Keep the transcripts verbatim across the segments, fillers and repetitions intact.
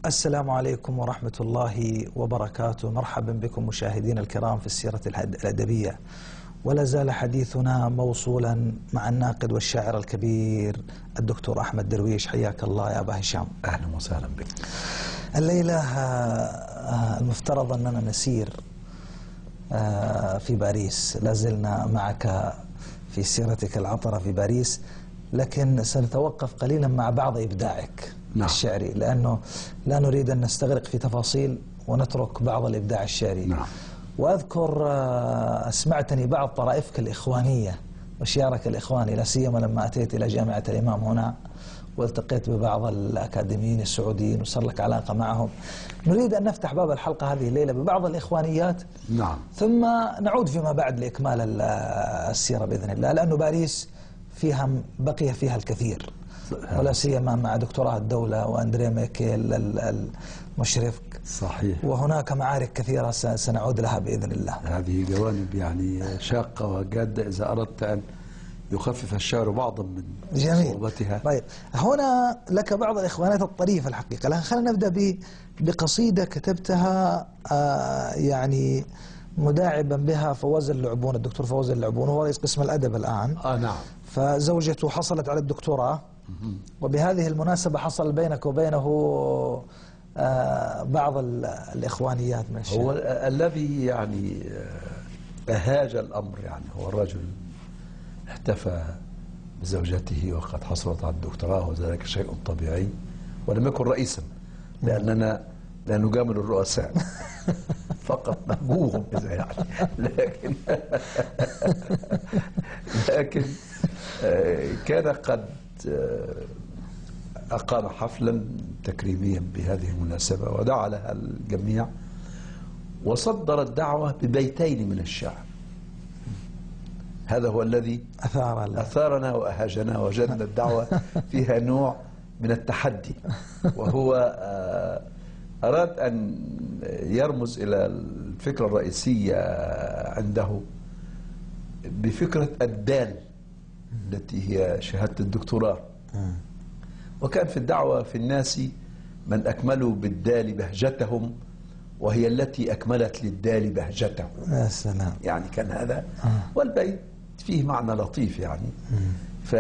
السلام عليكم ورحمة الله وبركاته. مرحبا بكم مشاهدينا الكرام في السيرة الأدبية، ولا زال حديثنا موصولا مع الناقد والشاعر الكبير الدكتور أحمد درويش. حياك الله يا أبا هشام. أهلا وسهلا بك. الليلة المفترض أننا نسير في باريس، لازلنا معك في سيرتك العطرة في باريس، لكن سنتوقف قليلا مع بعض إبداعك نعم. الشعري، لأنه لا نريد أن نستغرق في تفاصيل ونترك بعض الإبداع الشعري نعم. وأذكر أسمعتني بعض طرائفك الإخوانية وشعرك الإخواني، لا سيما لما أتيت إلى جامعة الإمام هنا والتقيت ببعض الأكاديميين السعوديين وصار لك علاقة معهم. نريد أن نفتح باب الحلقة هذه الليلة ببعض الإخوانيات نعم، ثم نعود فيما بعد لإكمال السيرة بإذن الله، لأنه باريس فيها بقي فيها الكثير، ولا سيما مع دكتوراه الدولة وأندريه ميكيل المشرف. صحيح. وهناك معارك كثيرة سنعود لها بإذن الله. هذه جوانب يعني شاقة وجادة إذا أردت أن يخفف الشعر بعضا من صعوبتها. طيب، هنا لك بعض الإخوانات الطريفة الحقيقة، لكن خلينا نبدأ بقصيدة كتبتها آه يعني مداعبا بها فوز اللعبون، الدكتور فوز اللعبون، وهو رئيس قسم الأدب الآن. آه نعم. فزوجته حصلت على الدكتوراه، وبهذه المناسبة حصل بينك وبينه آه بعض الإخوانيات من الشيء. هو الذي يعني أهاج الأمر يعني هو الرجل احتفى بزوجته وقد حصلت على الدكتوراه، وذلك شيء طبيعي، ولم يكن رئيسا لأننا لا نجامل الرؤساء فقط نهجوهم إذا يعني لكن لكن كان قد أقام حفلا تكريميا بهذه المناسبة ودعا لها الجميع، وصدر الدعوة ببيتين من الشعر. هذا هو الذي أثار أثارنا وأهاجنا، وجدنا الدعوة فيها نوع من التحدي، وهو أراد أن يرمز إلى الفكرة الرئيسية عنده بفكرة الدال التي هي شهادة الدكتوراه. وكان في الدعوة في الناس من أكملوا بالدال بهجتهم وهي التي أكملت للدال بهجته. يا سلام. يعني كان هذا والبيت فيه معنى لطيف يعني. ف...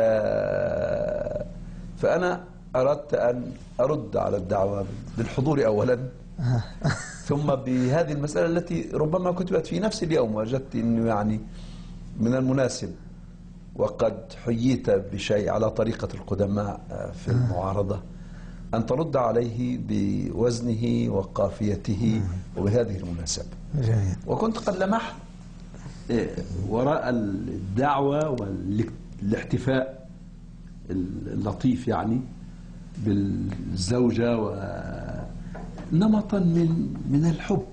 فأنا أردت أن أرد على الدعوة بالحضور أولا ثم بهذه المسألة التي ربما كتبت في نفس اليوم، وجدت أنه يعني من المناسب، وقد حييت بشيء على طريقة القدماء في المعارضة، أن ترد عليه بوزنه وقافيته وبهذه المناسبة. جميل. وكنت قد لمحت وراء الدعوة والاحتفاء اللطيف يعني بالزوجة ونمطا من من الحب.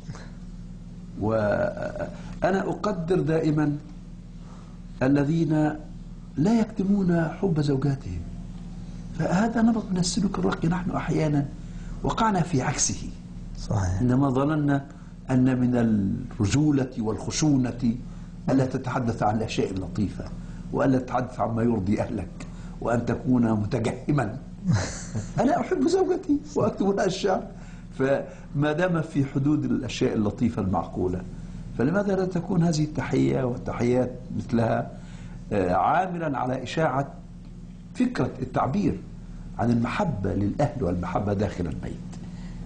وأنا أقدر دائما الذين لا يكتمون حب زوجاتهم، فهذا نمط من السلوك الراقي. نحن أحيانا وقعنا في عكسه. صحيح. إنما ظننا أن من الرجولة والخشونة ألا تتحدث عن الأشياء اللطيفة، وألا تتحدث عما يرضي أهلك، وأن تكون متجهما. أنا أحب زوجتي وأكتب لها الشعر، فما دام في حدود الأشياء اللطيفة المعقولة، فلماذا لا تكون هذه التحية والتحيات مثلها عاملا على إشاعة فكرة التعبير عن المحبة للأهل والمحبة داخل البيت.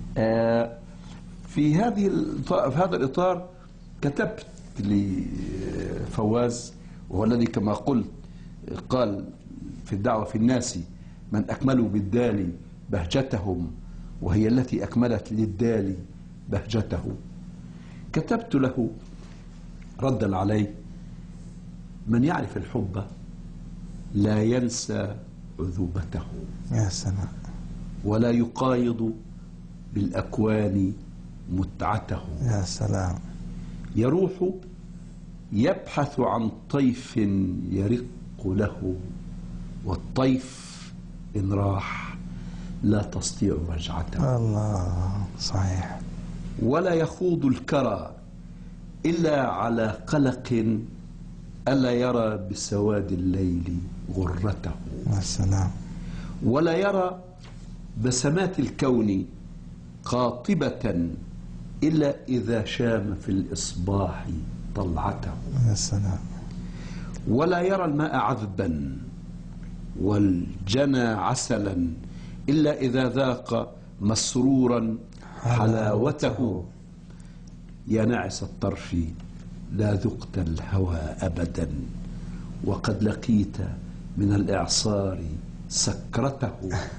في هذه في هذا الإطار كتبت لفواز، وهو الذي كما قلت قال في الدعوة في الناس من أكملوا بالدال بهجتهم وهي التي أكملت للدال بهجته. كتبت له ردا عليه: من يعرف الحب لا ينسى عذوبته. يا سلام. ولا يقايض بالأكوان متعته. يا سلام. يروح يبحث عن طيف يرق له، والطيف إن راح لا تستطيع رجعته. الله. صحيح. ولا يخوض الكرى إلا على قلق ألا يرى بسواد الليل غرته. يا سلام. ولا يرى بسمات الكون قاطبة إلا إذا شام في الإصباح طلعته. يا سلام. ولا يرى الماء عذبا والجنى عسلا إلا إذا ذاق مسرورا حلاوته. يا ناعس الطرف لا ذقت الهوى أبدا وقد لقيت من الإعصار سكرته.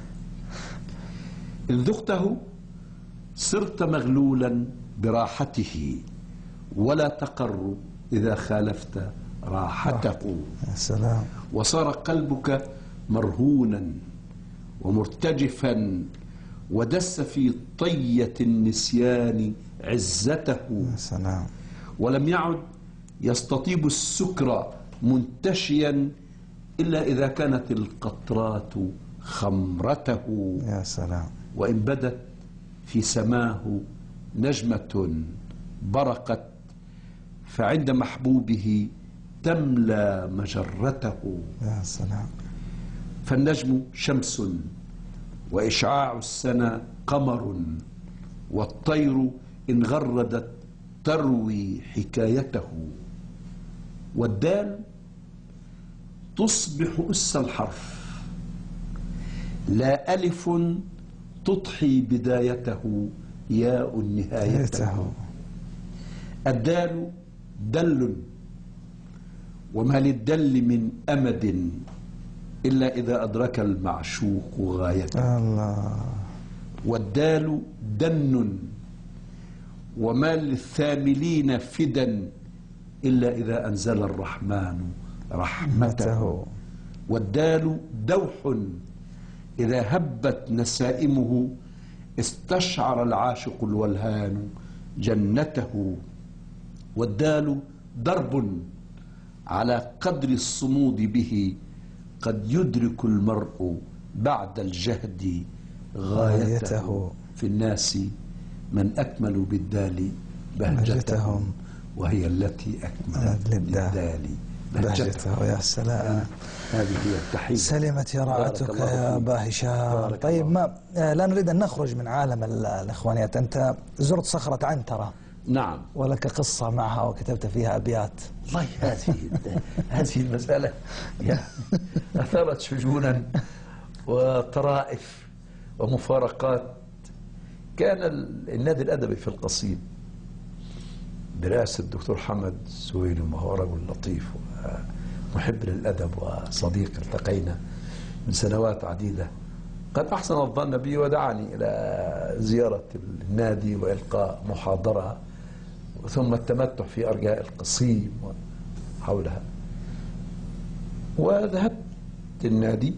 إن ذقته صرت مغلولا براحته ولا تقر إذا خالفت راحته. يا سلام. وصار قلبك مرهونا ومرتجفا ودس في طية النسيان عزته. يا سلام. ولم يعد يستطيب السكر منتشيا إلا إذا كانت القطرات خمرته. يا سلام. وإن بدت في سماه نجمة برقت فعند محبوبه تملى مجرته. يا سلام. فالنجم شمس وإشعاع السنة قمر والطير إن غردت تروي حكايته. والدال تصبح أس الحرف لا ألف تضحي بدايته ياء نهايته. الدال دل وما للدل من أمد إلا إذا أدرك المعشوق غايته. الله. والدال دن وما للثاملين فدا إلا إذا أنزل الرحمن رحمته. والدال دوح إذا هبت نسائمه استشعر العاشق الولهان جنته. والدال درب على قدر الصمود به قد يدرك المرء بعد الجهد غايته. في الناس من أكمل بالدال بهجتهم وهي التي أكملت للدال بهجته. يا سلام. هذه هي التحية. سلمت يراعتك يا أبا هشام. طيب ما لا نريد أن نخرج من عالم الإخوانيات. أنت زرت صخرة عنترة. نعم. ولك قصة معها وكتبت فيها أبيات. والله هذه هذه المسألة أثارت شجونا وطرائف ومفارقات. كان النادي الأدبي في القصيم برئاسة الدكتور حمد سويلم وهو رجل لطيف ومحب للأدب وصديق التقينا من سنوات عديدة. قد أحسن الظن بي ودعاني إلى زيارة النادي وإلقاء محاضرة ثم التمتع في أرجاء القصيم حولها. وذهبت النادي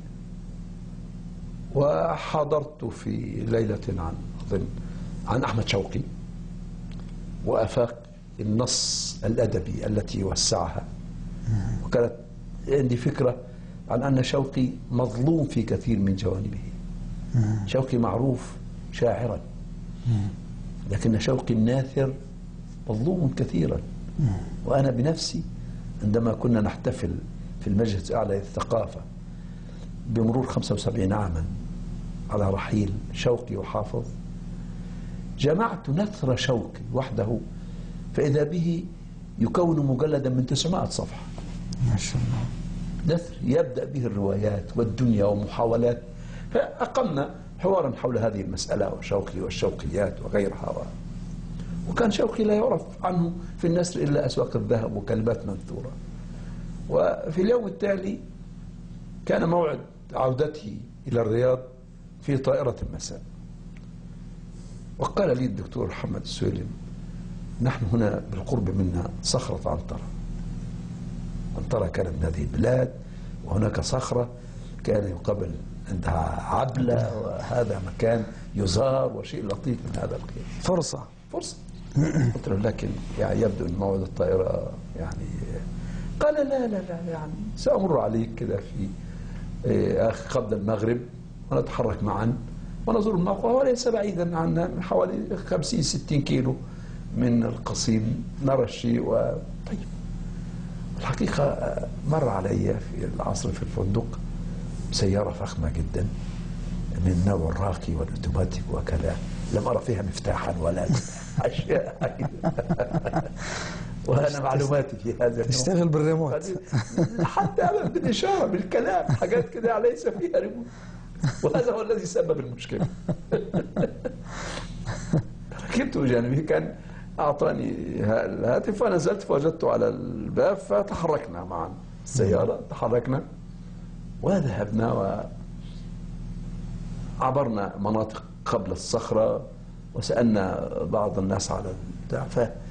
وحضرت في ليلة عن أظن عن أحمد شوقي وآفاق النص الأدبي التي وسعها. وكانت عندي فكرة عن أن شوقي مظلوم في كثير من جوانبه. شوقي معروف شاعرا لكن شوقي الناثر مظلوم كثيرا. وأنا بنفسي عندما كنا نحتفل في المجلس الأعلى للثقافة بمرور خمسة وسبعين عاما على رحيل شوقي وحافظ جمعت نثر شوقي وحده فإذا به يكون مجلدا من تسعمائة صفحة. ما شاء الله. نثر يبدأ به الروايات والدنيا ومحاولات. فأقمنا حوارا حول هذه المسألة وشوقي والشوقيات وغيرها. وكان شوقي لا يعرف عنه في النثر إلا أسواق الذهب وكلمات منثورة. وفي اليوم التالي كان موعد عودته إلى الرياض في طائرة المساء. وقال لي الدكتور محمد السويلم نحن هنا بالقرب منا صخرة عنترة. عنترة كانت من هذه البلاد وهناك صخرة كان يقابل عندها عبلة وهذا مكان يزار وشيء لطيف من هذا القبيل. فرصة فرصة. قلت له لكن يعني يبدو أن موعد الطائرة يعني قال لا لا لا يعني سأمر عليك كذا في قبل المغرب ونتحرك معا ونزور الموقع وليس بعيدا عنا من حوالي خمسين ستين كيلو من القصيم نرى الشيء. و... طيب الحقيقة مر علي في العصر في الفندق سيارة فخمة جدا من النوع الراقي والأوتوماتيك وكذا لم أرى فيها مفتاحا ولا أشياء. وأنا معلوماتي في هذا تشتغل بالريموت حتى بالإشارة بالكلام، حاجات كده ليس فيها ريموت، وهذا هو الذي سبب المشكلة. ركبته جانبي، كان أعطاني الهاتف فنزلت فوجدته على الباب، فتحركنا معا السيارة، تحركنا وذهبنا وعبرنا مناطق قبل الصخرة، وسألنا بعض الناس على البتاع.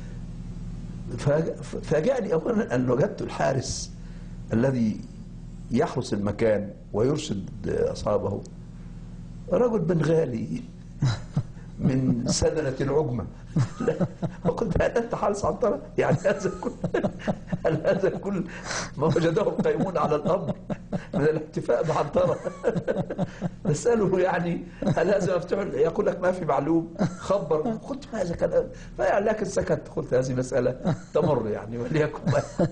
ففاجأني أولا أن وجدت الحارس الذي يحرس المكان ويرشد أصحابه رجل بنغالي من سدنة العجمة. وقلت هل أنت حارس عنترة؟ يعني هذا كل هل هذا كل ما وجده القائمون على الأمر من الاحتفاء بعنترة؟ نسأله يعني هل هذا مفتوح؟ يقول لك ما في معلوم، خبر. قلت هذا كلام، لكن سكت. قلت هذه مسألة تمر يعني وليكن.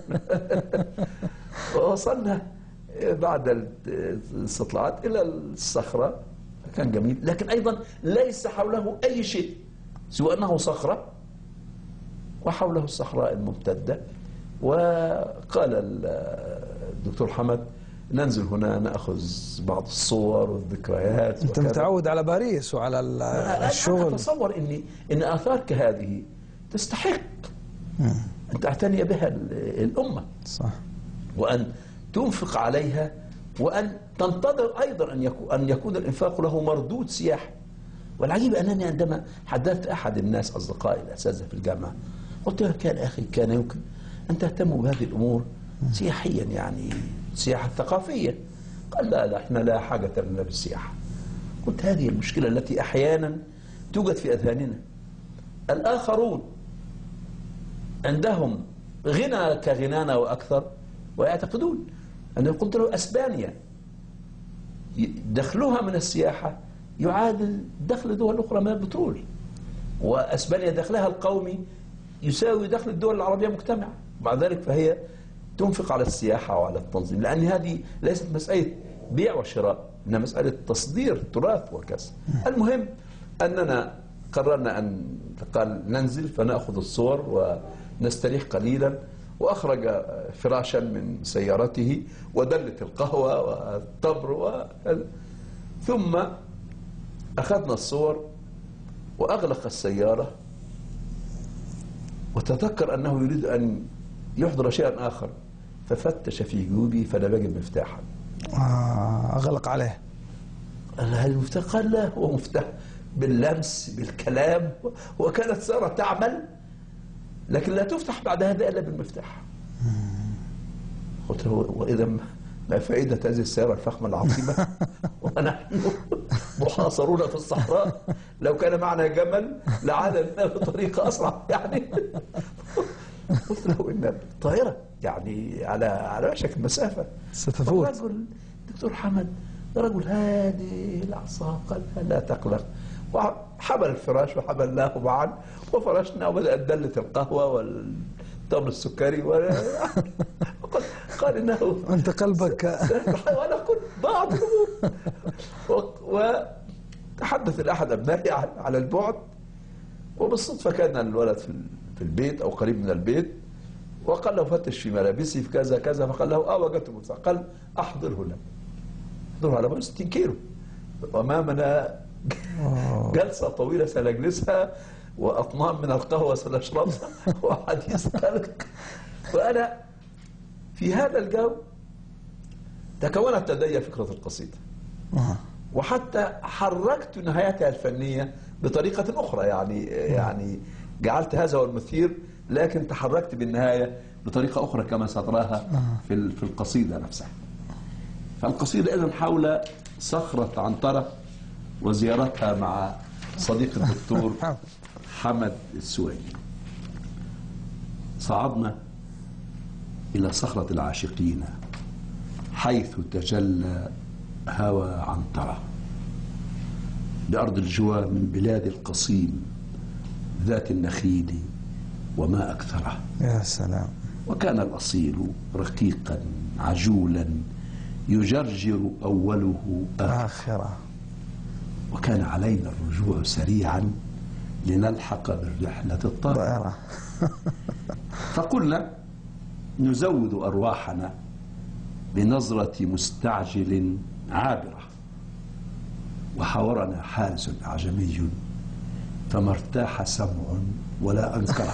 ووصلنا بعد الاستطلاعات إلى الصخرة، كان جميل، لكن أيضا ليس حوله أي شيء سوى أنه صخرة وحوله الصحراء الممتدة. وقال الدكتور حمد ننزل هنا نأخذ بعض الصور والذكريات. أنت متعود على باريس وعلى الشغل. أنا أتصور إن إن آثار كهذه تستحق أن تعتني بها الأمة، صح، وأن تنفق عليها، وأن تنتظر أيضا أن يكون أن يكون الإنفاق له مردود سياحي. والعجيب أنني عندما حدثت أحد الناس أصدقائي الأساتذة في الجامعة قلت له كان أخي كان يمكن أن تهتموا بهذه الأمور سياحيا، يعني سياحة ثقافية. قال لا لا احنا لا حاجة لنا بالسياحة. قلت هذه المشكلة التي أحيانا توجد في أذهاننا. الآخرون عندهم غنى كغنانا وأكثر، ويعتقدون أنا قلت له أسبانيا دخلها من السياحة يعادل دخل دول أخرى من البترول، وأسبانيا دخلها القومي يساوي دخل الدول العربية مجتمعة. مع ذلك فهي تنفق على السياحة وعلى التنظيم، لأن هذه ليست مسألة بيع وشراء، إنها مسألة تصدير تراث وكذا. المهم أننا قررنا أن قال ننزل فنأخذ الصور ونستريح قليلا. وأخرج فراشا من سيارته ودلت القهوة والتمر و... ثم أخذنا الصور وأغلق السيارة، وتذكر أنه يريد أن يحضر شيئا آخر، ففتش في جيوبي فلم يجد مفتاحا. آه أغلق عليه. قال هل المفتاح؟ قال لا، هو مفتاح باللمس بالكلام، وكانت سارة تعمل لكن لا تفتح بعد هذا إلا بالمفتاح. قلت له وإذا ما فائدة هذه السيارة الفخمة العظيمة ونحن محاصرون في الصحراء؟ لو كان معنا جمل لعادنا بطريقة أسرع يعني. قلت له إن الطائرة يعني على على وشك المسافة ستفوت. الرجل دكتور حمد رجل هادي الأعصاب، قال لا تقلق، وحمل الفراش وحملناه معا وفرشنا، وبدأت دلة القهوة والتمر السكري و... قال إنه أنت قلبك وأنا قلت بعض الأمور. وتحدث الأحد أبنائي على البعد، وبالصدفة كان الولد في البيت أو قريب من البيت، وقال له فتش في ملابسي في كذا كذا، فقال له اه وجدت مفتاح. قال احضره له، احضره على بعد ستين كيلو، وامامنا جلسه طويله سنجلسها، واطنان من القهوه سنشربها، وحديث خلق. وانا في هذا الجو تكونت لدي فكره القصيده، وحتى حركت نهايتها الفنيه بطريقه اخرى، يعني يعني جعلت هذا هو المثير، لكن تحركت بالنهاية بطريقة أخرى كما ستراها في في القصيدة نفسها. فالقصيدة إذن حول صخرة عنترة وزيارتها مع صديق الدكتور حمد السويدي. صعدنا إلى صخرة العاشقين حيث تجلى هوى عنترة، بأرض الجوى من بلاد القصيم ذات النخيل وما أكثره. يا سلام. وكان الأصيل رقيقا عجولا يجرجر أوله آخره، وكان علينا الرجوع سريعا لنلحق بالرحلة الطائرة. فقلنا نزود أرواحنا بنظرة مستعجل عابرة، وحاورنا حارس أعجمي فما ارتاح سمع ولا أنكره.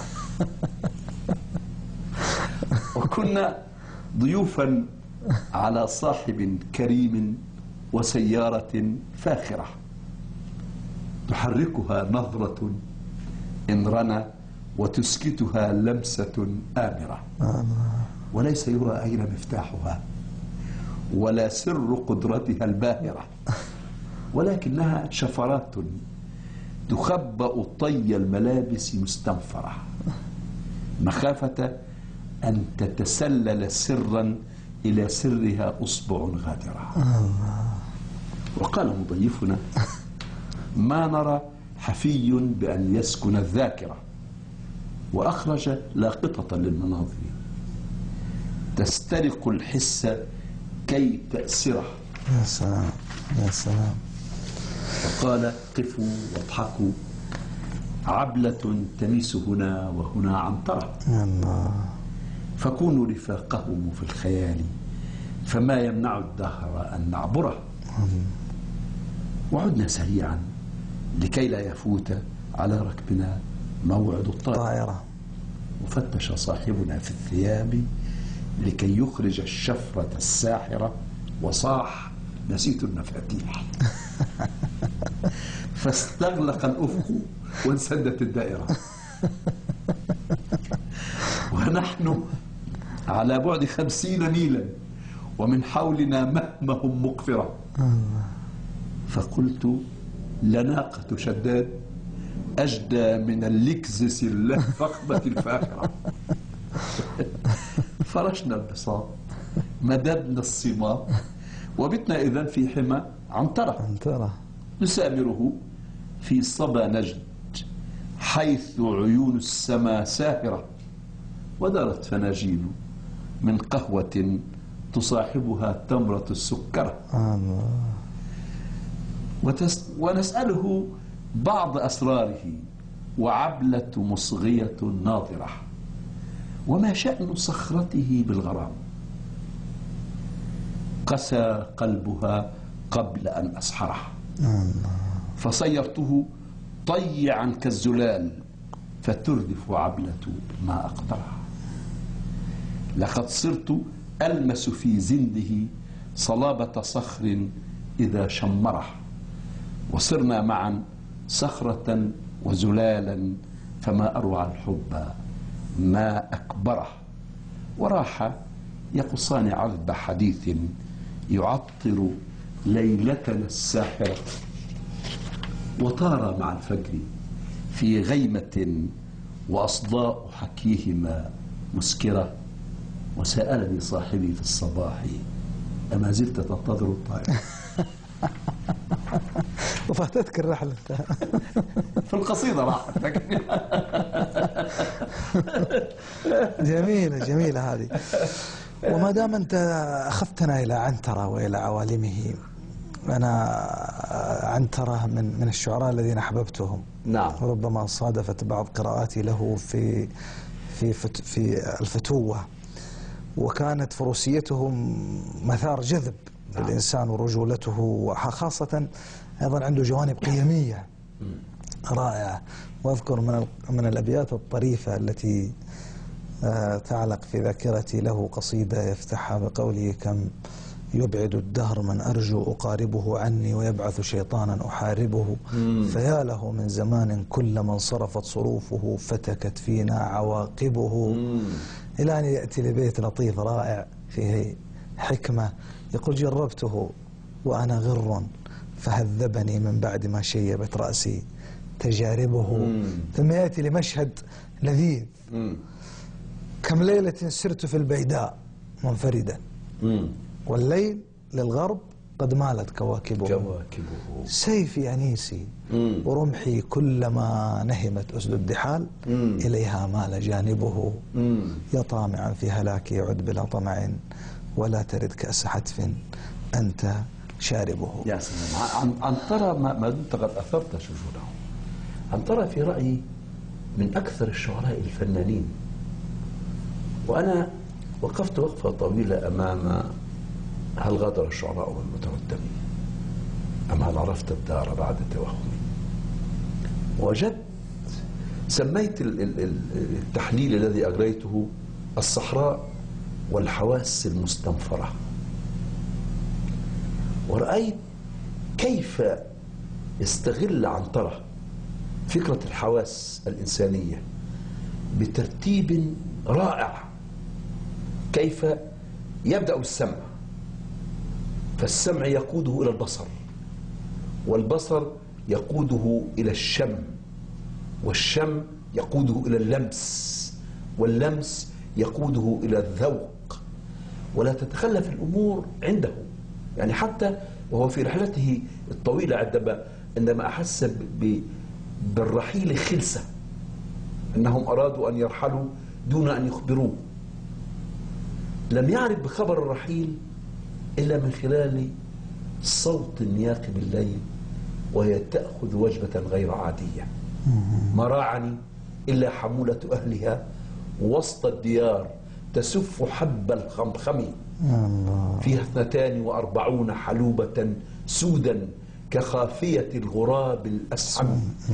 وكنا ضيوفا على صاحب كريم وسيارة فاخرة تحركها نظرة إن رنا وتسكتها لمسة آمرة، وليس يرى أين مفتاحها ولا سر قدرتها الباهرة، ولكنها شفرات تخبأ طي الملابس مستنفرة مخافة أن تتسلل سرا إلى سرها أصبع غادرة. وقال مضيفنا: ما نرى حفي بأن يسكن الذاكرة، وأخرج لاقطة للمناظر تسترق الحس كي تأسره. يا سلام يا سلام. وقال: قفوا واضحكوا، عبلة تميس هنا وهنا عنترة، فكونوا رفاقهم في الخيال فما يمنع الدهر أن نعبره. وعدنا سريعا لكي لا يفوت على ركبنا موعد الطائرة. وفتش صاحبنا في الثياب لكي يخرج الشفرة الساحرة وصاح: نسيت المفاتيح. فاستغلق الأفق وانسدت الدائرة، ونحن على بعد خمسين ميلا ومن حولنا مهمة مقفرة. فقلت: لناقة شداد أجدى من اللكزس الفخمة الفاخرة. فرشنا البساط، مددنا الصمام، وبتنا إذن في حمى عنترة نسامره في صبا نجد حيث عيون السماء ساهرة، ودارت فناجين من قهوة تصاحبها تمرة السكرة. وتس ونسأله بعض أسراره، وعبلة مصغية ناظرة، وما شأن صخرته بالغرام. قسى قلبها قبل أن أسحره، فصيرته طيعا كالزلال فتردف عبلة ما أقدره. لقد صرت ألمس في زنده صلابة صخر إذا شمره، وصرنا معا صخرة وزلالا فما أروع الحب ما أكبره. وراح يقصان عذب حديث يعطر ليلتنا الساحرة، وطار مع الفجر في غيمة وأصداء حكيهما مسكرة. وسألني صاحبي في الصباح: أما زلت تنتظر الطائرة؟ وفاتتك الرحلة في القصيدة راحت. جميلة جميلة هذه. وما دام أنت أخذتنا إلى عنترة وإلى عوالمه، أنا عنترة من من الشعراء الذين أحببتهم. نعم. وربما صادفت بعض قراءاتي له في في في الفتوة، وكانت فروسيته مثار جذب نعم. للإنسان، ورجولته، وخاصة أيضا عنده جوانب قيمية رائعة. وأذكر من من الأبيات الطريفة التي تعلق في ذاكرتي له قصيدة يفتحها بقوله: كم يبعد الدهر من أرجو أقاربه عني، ويبعث شيطانا أحاربه، فيا له من زمان كلما انصرفت صروفه فتكت فينا عواقبه. إلى أن يأتي لبيت لطيف رائع فيه حكمة، يقول: جربته وأنا غر فهذبني من بعد ما شيبت رأسي تجاربه. ثم يأتي لمشهد لذيذ: كم ليلة سرت في البيداء منفردا، والليل للغرب قد مالت كواكبه، كواكبه سيفي أنيسي ورمحي كلما نهمت أسد الدحال إليها مال جانبه. يا طامعا في هلاكي عد بلا طمع، ولا ترد كأس حتف أنت شاربه. يا سلام. عنترة ما دمت قد أثرت شجونه، عنترة في رأيي من أكثر الشعراء الفنانين، وأنا وقفت وقفة طويلة أمام هل غادر الشعراء والمتردمين أم هل عرفت الدار بعد توهمي. وجدت سميت التحليل الذي أجريته الصحراء والحواس المستنفرة، ورأيت كيف يستغل عنترة فكرة الحواس الإنسانية بترتيب رائع. كيف يبدأ بالسمع، فالسمع يقوده إلى البصر، والبصر يقوده إلى الشم، والشم يقوده إلى اللمس، واللمس يقوده إلى الذوق. ولا تتخلف الأمور عنده، يعني حتى وهو في رحلته الطويلة عندما عندما أحس بالرحيل خلسة، أنهم أرادوا أن يرحلوا دون أن يخبروه، لم يعرف بخبر الرحيل إلا من خلال صوت النياق بالليل وهي تأخذ وجبة غير عادية. ما راعني إلا حمولة أهلها وسط الديار تسف حب الخمخم فيها اثنتان وأربعون حلوبة سودا كخافية الغراب الأسحم.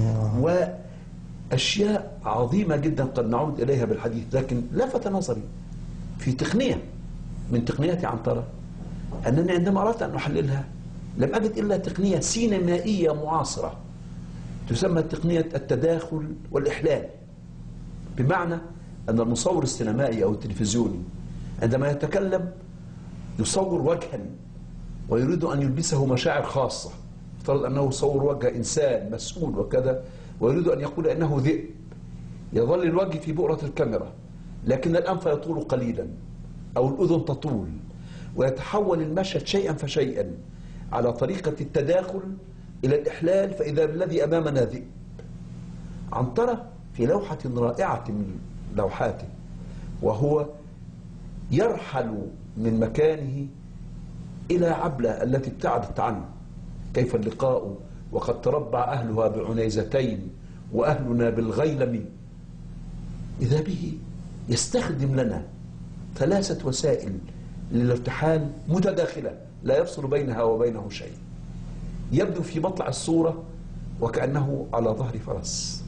وأشياء عظيمة جدا قد نعود إليها بالحديث، لكن لفت نظري في تقنية من تقنيات عنترة أنني عندما أردت أن أحللها لم أجد إلا تقنية سينمائية معاصرة تسمى تقنية التداخل والإحلال، بمعنى أن المصور السينمائي أو التلفزيوني عندما يتكلم يصور وجها ويريد أن يلبسه مشاعر خاصة، افترض أنه يصور وجه إنسان مسؤول وكذا ويريد أن يقول أنه ذئب، يظل الوجه في بؤرة الكاميرا لكن الأنف يطول قليلا أو الأذن تطول، ويتحول المشهد شيئا فشيئا على طريقة التداخل إلى الإحلال، فإذا الذي أمامنا ذئب. عنترة في لوحة رائعة من لوحاته وهو يرحل من مكانه إلى عبلة التي ابتعدت عنه، كيف اللقاء وقد تربع أهلها بعنيزتين وأهلنا بالغيلم. إذا به يستخدم لنا ثلاثة وسائل للارتحال متداخلة لا يفصل بينها وبينه شيء. يبدو في مطلع الصورة وكأنه على ظهر فرس،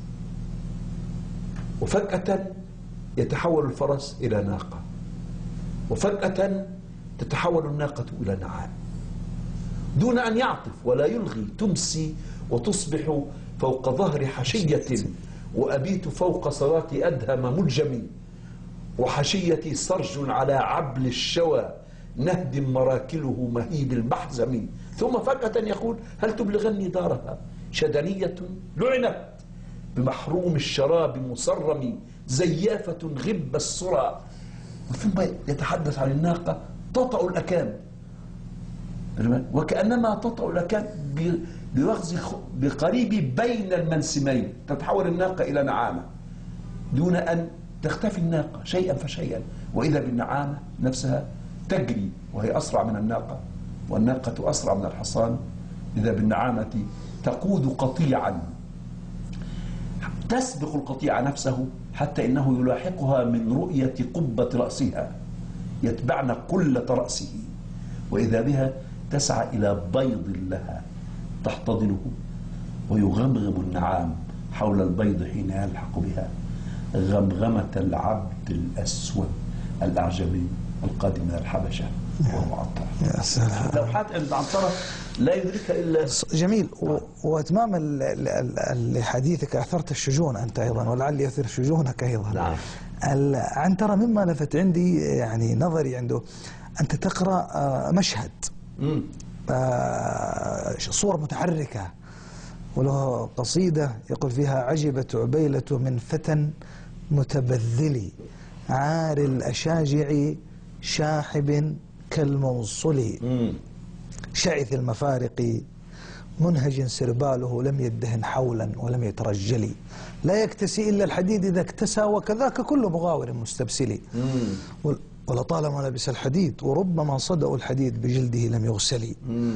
وفجأة يتحول الفرس إلى ناقة، وفجأة تتحول الناقة إلى نعام دون أن يعطف ولا يلغي. تمسي وتصبح فوق ظهر حشية وأبيت فوق صلاة أدهم ملجمي، وحشيتي سرج على عبل الشوى نهدم مراكله مهيب المحزم. ثم فجأة يقول هل تبلغني دارها شدنية لعنت بمحروم الشراب مصرم زيافة غب السرى. ثم يتحدث عن الناقة تطأ الأكام، وكأنما تطأ الأكام بوغز بقريب بين المنسمين، تتحول الناقة إلى نعامة دون أن تختفي الناقة شيئا فشيئا، وإذا بالنعامة نفسها تجري وهي أسرع من الناقة، والناقة أسرع من الحصان. إذا بالنعامة تقود قطيعا تسبق القطيع نفسه حتى إنه يلاحقها من رؤية قبة رأسها، يتبعن قلة رأسه، وإذا بها تسعى إلى بيض لها تحتضنه، ويغمغم النعام حول البيض حين يلحق بها غمغمة العبد الأسود الأعجمي القادم من الحبشة وهو عنترة. يا سلام. لوحات عنترة لا يدركها إلا جميل. واتماما لحديثك أثرت الشجون أنت أيضا، ولعل يثير شجونك أيضا. نعم. عنترة مما لفت عندي يعني نظري عنده أنت تقرأ مشهد صورة متحركة وله قصيدة يقول فيها عجبت عبيلة من فتى متبذل عار الأشاجع شاحب كالموصل شعث المفارق منهج سرباله لم يدهن حولا ولم يترجل لا يكتسي إلا الحديد إذا اكتسى وكذاك كل مغاور مستبسل. ولطالما لبس الحديد وربما صدأ الحديد بجلده لم يغسل.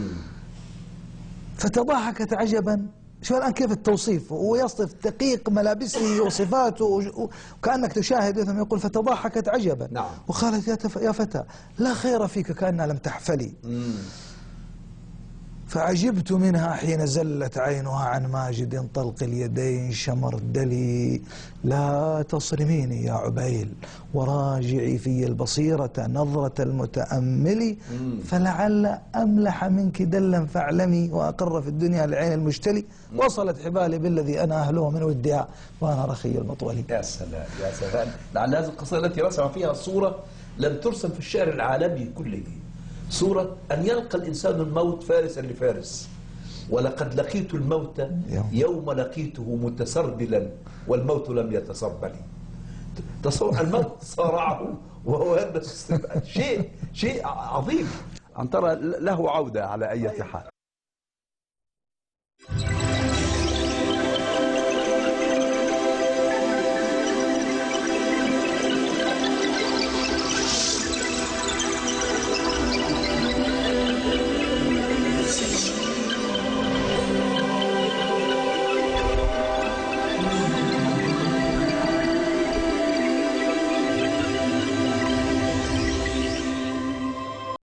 فتضاحكت عجبا. شو الآن كيف التوصيف؟ ويصف دقيق ملابسه وصفاته وكأنك تشاهد ثم يقول فتضاحكت عجبا. نعم. وقالت يا, تف... يا فتى لا خير فيك كأنها لم تحفلي. مم. فعجبت منها حين زلت عينها عن ماجد طلق اليدين شمردلي. لا تصرميني يا عبيل وراجعي في البصيرة نظرة المتأمل، فلعل أملح منك دلا فاعلمي وأقر في الدنيا العين المشتلي. وصلت حبالي بالذي أنا أهله من ودها وأنا رخي المطولي. يا سلام يا سلام. لعل هذه القصيدة التي رسم فيها صورة لم ترسم في الشعر العالمي كله، صورة أن يلقى الإنسان الموت فارسا لفارس. ولقد لقيت الموت يوم لقيته متسربلا والموت لم يتسربلي. تصور الموت صارعه وهو يلبس شيء شيء عظيم. عنترة له عودة على أي حال.